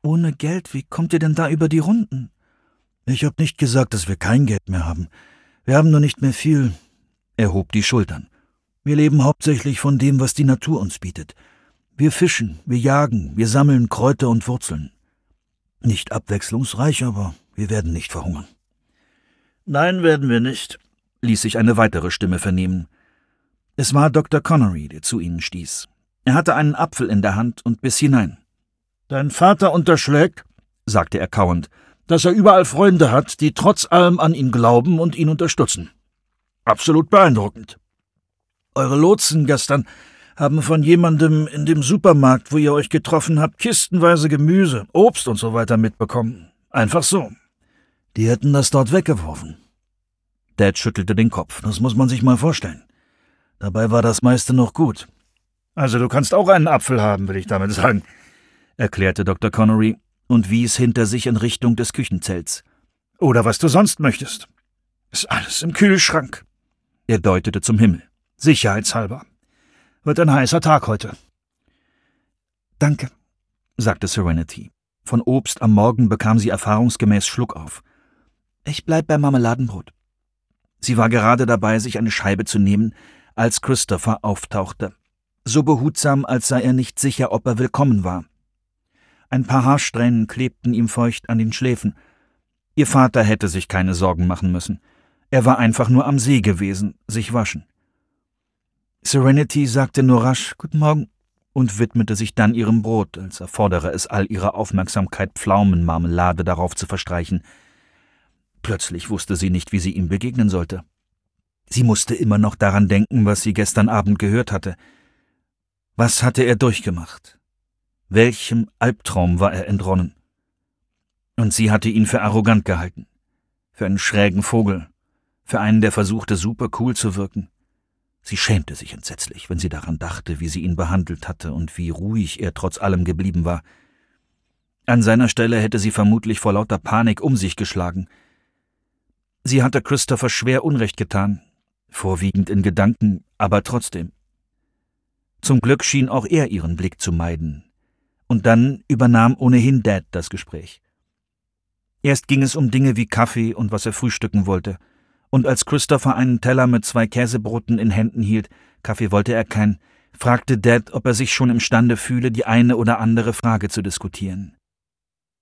Ohne Geld, wie kommt ihr denn da über die Runden? Ich habe nicht gesagt, dass wir kein Geld mehr haben. Wir haben nur nicht mehr viel. Er hob die Schultern. Wir leben hauptsächlich von dem, was die Natur uns bietet. Wir fischen, wir jagen, wir sammeln Kräuter und Wurzeln. Nicht abwechslungsreich, aber wir werden nicht verhungern. Nein, werden wir nicht, ließ sich eine weitere Stimme vernehmen. Es war Dr. Connery, der zu ihnen stieß. Er hatte einen Apfel in der Hand und biss hinein. »Dein Vater unterschlägt«, sagte er kauend, »dass er überall Freunde hat, die trotz allem an ihn glauben und ihn unterstützen. Absolut beeindruckend. Eure Lotsen gestern haben von jemandem in dem Supermarkt, wo ihr euch getroffen habt, kistenweise Gemüse, Obst und so weiter mitbekommen. Einfach so. Die hätten das dort weggeworfen.« Dad schüttelte den Kopf. Das muss man sich mal vorstellen. Dabei war das meiste noch gut. »Also du kannst auch einen Apfel haben, will ich damit sagen«, erklärte Dr. Connery und wies hinter sich in Richtung des Küchenzelts. »Oder was du sonst möchtest. Ist alles im Kühlschrank.« Er deutete zum Himmel. »Sicherheitshalber. Wird ein heißer Tag heute.« »Danke«, sagte Serenity. Von Obst am Morgen bekam sie erfahrungsgemäß Schluck auf. »Ich bleib beim Marmeladenbrot.« Sie war gerade dabei, sich eine Scheibe zu nehmen, als Christopher auftauchte. So behutsam, als sei er nicht sicher, ob er willkommen war. Ein paar Haarsträhnen klebten ihm feucht an den Schläfen. Ihr Vater hätte sich keine Sorgen machen müssen. Er war einfach nur am See gewesen, sich waschen. Serenity sagte nur rasch »Guten Morgen« und widmete sich dann ihrem Brot, als erfordere es all ihre Aufmerksamkeit, Pflaumenmarmelade darauf zu verstreichen. Plötzlich wusste sie nicht, wie sie ihm begegnen sollte. Sie musste immer noch daran denken, was sie gestern Abend gehört hatte. Was hatte er durchgemacht? Welchem Albtraum war er entronnen? Und sie hatte ihn für arrogant gehalten, für einen schrägen Vogel, für einen, der versuchte, super cool zu wirken. Sie schämte sich entsetzlich, wenn sie daran dachte, wie sie ihn behandelt hatte und wie ruhig er trotz allem geblieben war. An seiner Stelle hätte sie vermutlich vor lauter Panik um sich geschlagen. Sie hatte Christopher schwer Unrecht getan, vorwiegend in Gedanken, aber trotzdem. Zum Glück schien auch er ihren Blick zu meiden. Und dann übernahm ohnehin Dad das Gespräch. Erst ging es um Dinge wie Kaffee und was er frühstücken wollte. Und als Christopher einen Teller mit 2 Käsebroten in Händen hielt, Kaffee wollte er keinen, fragte Dad, ob er sich schon imstande fühle, die eine oder andere Frage zu diskutieren.